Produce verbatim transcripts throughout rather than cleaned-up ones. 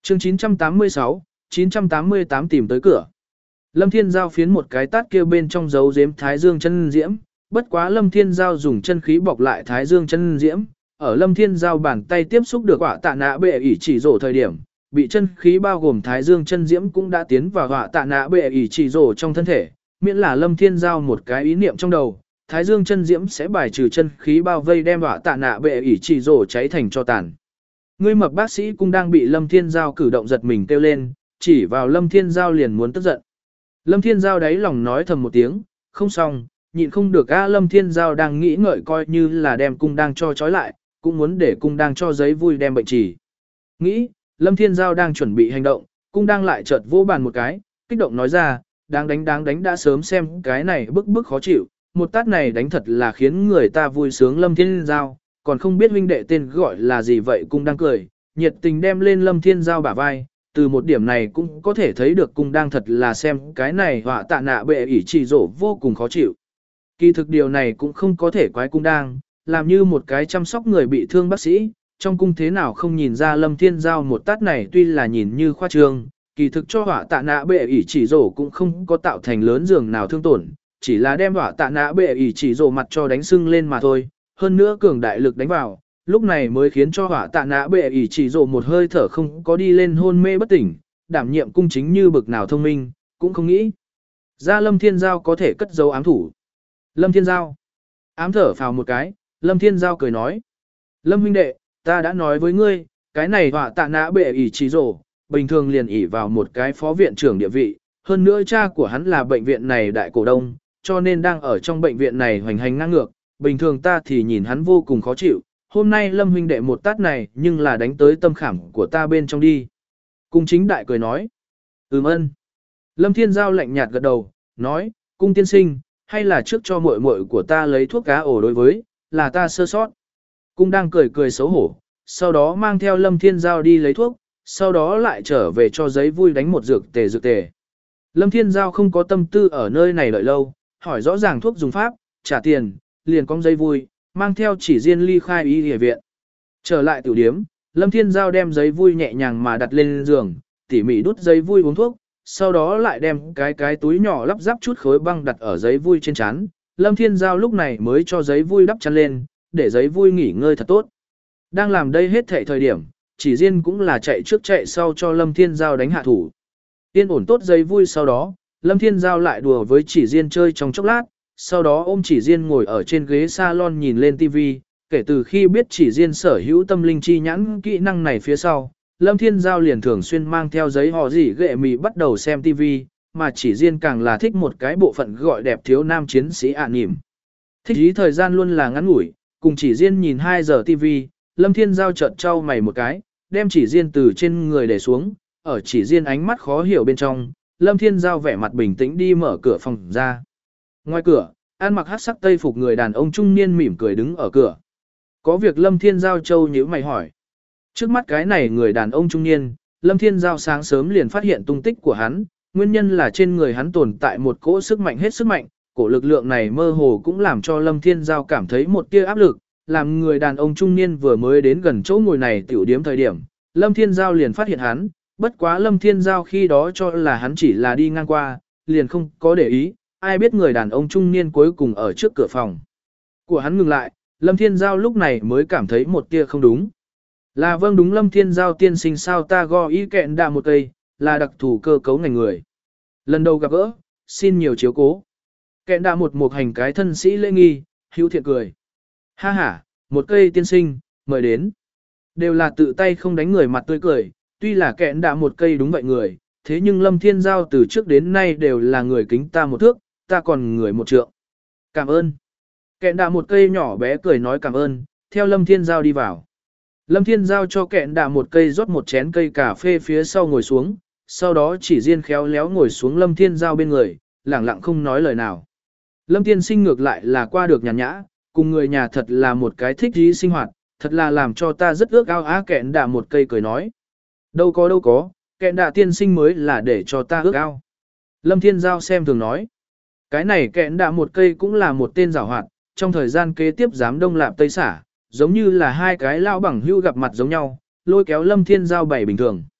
chương chín trăm tám mươi sáu, chín trăm tám mươi tám tìm tới cửa. Lâm Thiên Giao phiến một cái tát kia bên trong dấu giếm Thái Dương chân diễm, bất quá Lâm Thiên Giao dùng chân khí bọc lại Thái Dương chân diễm, ở Lâm Thiên Giao bàn tay tiếp xúc được họa tạ nạ bệ ỷ chỉ rổ thời điểm, bị chân khí bao gồm Thái Dương chân diễm cũng đã tiến vào họa tạ nạ bệ ỷ chỉ rổ trong thân thể, miễn là Lâm Thiên Giao một cái ý niệm trong đầu, Thái Dương chân diễm sẽ bài trừ chân khí bao vây đem họa tạ nạ bệ ỷ chỉ rổ cháy thành tro tàn. Ngươi mập bác sĩ cũng đang bị Lâm Thiên Giao cử động giật mình kêu lên, chỉ vào Lâm Thiên Giao liền muốn tức giận. Lâm Thiên Giao đáy lòng nói thầm một tiếng, không xong, nhịn không được a. Lâm Thiên Giao đang nghĩ ngợi coi như là đem cung đang cho trói lại, cũng muốn để cung đang cho giấy vui đem bệnh trì. Nghĩ, Lâm Thiên Giao đang chuẩn bị hành động, cung đang lại chợt vỗ bàn một cái, kích động nói ra, đáng đánh đáng đánh đã sớm xem cái này bức bức khó chịu, một tát này đánh thật là khiến người ta vui sướng. Lâm Thiên Giao, còn không biết huynh đệ tên gọi là gì vậy. Cung đang cười, nhiệt tình đem lên Lâm Thiên Giao bả vai, từ một điểm này cũng có thể thấy được cung đang thật là xem cái này họa tạ nạ bệ ỷ chỉ rổ vô cùng khó chịu. Kỳ thực điều này cũng không có thể quái cung đang, làm như một cái chăm sóc người bị thương bác sĩ, trong cung thế nào không nhìn ra Lâm Thiên Giao một tát này tuy là nhìn như khoa trương, kỳ thực cho họa tạ nạ bệ ỷ chỉ rổ cũng không có tạo thành lớn giường nào thương tổn, chỉ là đem họa tạ nạ bệ ỷ chỉ rổ mặt cho đánh sưng lên mà thôi, hơn nữa cường đại lực đánh vào, lúc này mới khiến cho họa tạ nạ bệ ỷ chỉ rổ một hơi thở không có đi lên hôn mê bất tỉnh, đảm nhiệm cung chính như bực nào thông minh, cũng không nghĩ ra Lâm Thiên Giao có thể cất giấu ám thủ. Lâm Thiên Giao ám thở phào một cái, Lâm Thiên Giao cười nói, Lâm huynh đệ, ta đã nói với ngươi, cái này họa tạ nạ bệ ỷ chỉ rổ, bình thường liền ỷ vào một cái phó viện trưởng địa vị, hơn nữa cha của hắn là bệnh viện này đại cổ đông, cho nên đang ở trong bệnh viện này hoành hành ngang ngược, bình thường ta thì nhìn hắn vô cùng khó chịu, hôm nay Lâm huynh đệ một tát này nhưng là đánh tới tâm khảm của ta bên trong đi. Cung chính đại cười nói, ừm ân. Lâm Thiên Giao lạnh nhạt gật đầu, nói, cung tiên sinh, hay là trước cho muội muội của ta lấy thuốc cá ổ đối với, là ta sơ sót. Cung đang cười cười xấu hổ, sau đó mang theo Lâm Thiên Giao đi lấy thuốc, sau đó lại trở về cho giấy vui đánh một dược tề dược tề. Lâm Thiên Giao không có tâm tư ở nơi này đợi lâu, hỏi rõ ràng thuốc dùng pháp, trả tiền, liền cong giấy vui, mang theo chỉ riêng ly khai y y viện. Trở lại tiểu điếm, Lâm Thiên Giao đem giấy vui nhẹ nhàng mà đặt lên giường, tỉ mỉ đút giấy vui uống thuốc, sau đó lại đem cái cái túi nhỏ lắp ráp chút khối băng đặt ở giấy vui trên trán. Lâm Thiên Giao lúc này mới cho giấy vui đắp chăn lên, để giấy vui nghỉ ngơi thật tốt. Đang làm đây hết thảy thời điểm, chỉ riêng cũng là chạy trước chạy sau cho Lâm Thiên Giao đánh hạ thủ. Yên ổn tốt giấy vui sau đó, Lâm Thiên Giao lại đùa với chỉ riêng chơi trong chốc lát, sau đó ôm chỉ riêng ngồi ở trên ghế salon nhìn lên tivi. Kể từ khi biết chỉ riêng sở hữu tâm linh chi nhãn kỹ năng này phía sau, Lâm Thiên Giao liền thường xuyên mang theo giấy họ gì ghệ mì bắt đầu xem tivi, mà chỉ riêng càng là thích một cái bộ phận gọi đẹp thiếu nam chiến sĩ ạ nỉm. Thích ý thời gian luôn là ngắn ngủi, cùng chỉ riêng nhìn hai giờ tivi, Lâm Thiên Giao chợt trao mày một cái, đem chỉ riêng từ trên người để xuống, ở chỉ riêng ánh mắt khó hiểu bên trong, Lâm Thiên Giao vẻ mặt bình tĩnh đi mở cửa phòng ra. Ngoài cửa, ăn mặc hắc sắc tây phục người đàn ông trung niên mỉm cười đứng ở cửa. Có việc Lâm Thiên Giao châu nhíu mày hỏi. Trước mắt cái này người đàn ông trung niên, Lâm Thiên Giao sáng sớm liền phát hiện tung tích của hắn, nguyên nhân là trên người hắn tồn tại một cỗ sức mạnh hết sức mạnh, cổ lực lượng này mơ hồ cũng làm cho Lâm Thiên Giao cảm thấy một tia áp lực, làm người đàn ông trung niên vừa mới đến gần chỗ ngồi này tiểu điếm thời điểm, Lâm Thiên Giao liền phát hiện hắn, bất quá Lâm Thiên Giao khi đó cho là hắn chỉ là đi ngang qua, liền không có để ý, ai biết người đàn ông trung niên cuối cùng ở trước cửa phòng của hắn ngừng lại, Lâm Thiên Giao lúc này mới cảm thấy một tia không đúng. Là vâng đúng Lâm Thiên Giao tiên sinh sao ta go ý kẹn đạ một cây, là đặc thù cơ cấu ngành người. Lần đầu gặp gỡ, xin nhiều chiếu cố. Kẹn đạ một một hành cái thân sĩ lễ nghi, hữu thiện cười. Ha ha, một cây tiên sinh, mời đến. Đều là tự tay không đánh người mặt tươi cười, tuy là kẹn đạ một cây đúng vậy người, thế nhưng Lâm Thiên Giao từ trước đến nay đều là người kính ta một thước, ta còn người một trượng. Cảm ơn. Kẹn đạ một cây nhỏ bé cười nói cảm ơn, theo Lâm Thiên Giao đi vào. Lâm Thiên Giao cho kẹn đạ một cây rót một chén cây cà phê phía sau ngồi xuống, sau đó chỉ riêng khéo léo ngồi xuống Lâm Thiên Giao bên người, lẳng lặng không nói lời nào. Lâm Thiên sinh ngược lại là qua được nhàn nhã, cùng người nhà thật là một cái thích ý sinh hoạt, thật là làm cho ta rất ước ao á. Kẹn đạ một cây cười nói. Đâu có đâu có, kẹn đạ tiên sinh mới là để cho ta ước ao. Lâm Thiên Giao xem thường nói. Cái này kẹn đạ một cây cũng là một tên giảo hoạt, trong thời gian kế tiếp dám đông lạp tây xả, giống như là hai cái lao bằng hưu gặp mặt giống nhau, lôi kéo Lâm Thiên Giao bày bình thường.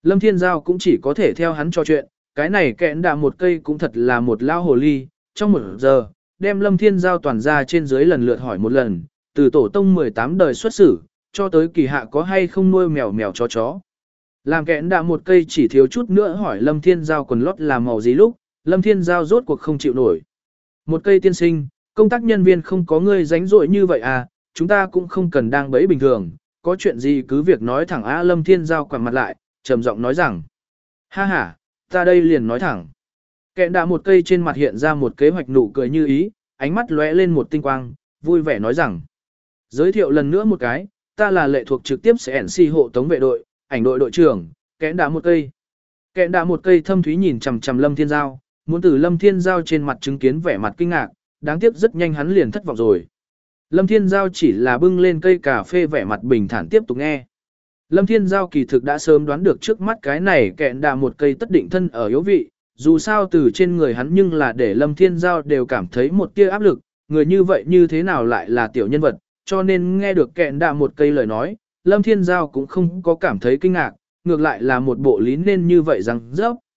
Lâm Thiên Giao cũng chỉ có thể theo hắn trò chuyện, cái này kẽn đạ một cây cũng thật là một lao hồ ly, trong một giờ, đem Lâm Thiên Giao toàn ra trên dưới lần lượt hỏi một lần, từ tổ tông mười tám đời xuất xử, cho tới kỳ hạ có hay không nuôi mèo mèo chó chó. Làm kẽn đạ một cây chỉ thiếu chút nữa hỏi Lâm Thiên Giao quần lót là màu gì lúc, Lâm Thiên Giao rốt cuộc không chịu nổi. Một cây tiên sinh, công tác nhân viên không có ngươi rảnh rỗi như vậy à, chúng ta cũng không cần đang bẫy bình thường, có chuyện gì cứ việc nói thẳng á. Lâm Thiên Giao quẳng mặt lại, trầm giọng nói rằng, ha ha, ta đây liền nói thẳng. Kẹn đạ một cây trên mặt hiện ra một kế hoạch nụ cười như ý, ánh mắt lóe lên một tinh quang, vui vẻ nói rằng, giới thiệu lần nữa một cái, ta là lệ thuộc trực tiếp sẽ ẩn si hộ tống vệ đội, ảnh đội đội trưởng, kẹn đạ một cây. Kẹn đạ một cây thâm thúy nhìn chằm chằm Lâm Thiên Giao, muốn từ Lâm Thiên Giao trên mặt chứng kiến vẻ mặt kinh ngạc, đáng tiếc rất nhanh hắn liền thất vọng rồi. Lâm Thiên Giao chỉ là bưng lên cây cà phê vẻ mặt bình thản tiếp tục nghe. Lâm Thiên Giao kỳ thực đã sớm đoán được trước mắt cái này kẹn đạ một cây tất định thân ở yếu vị, dù sao từ trên người hắn nhưng là để Lâm Thiên Giao đều cảm thấy một tia áp lực, người như vậy như thế nào lại là tiểu nhân vật, cho nên nghe được kẹn đạ một cây lời nói, Lâm Thiên Giao cũng không có cảm thấy kinh ngạc, ngược lại là một bộ lý nên như vậy rằng dốc.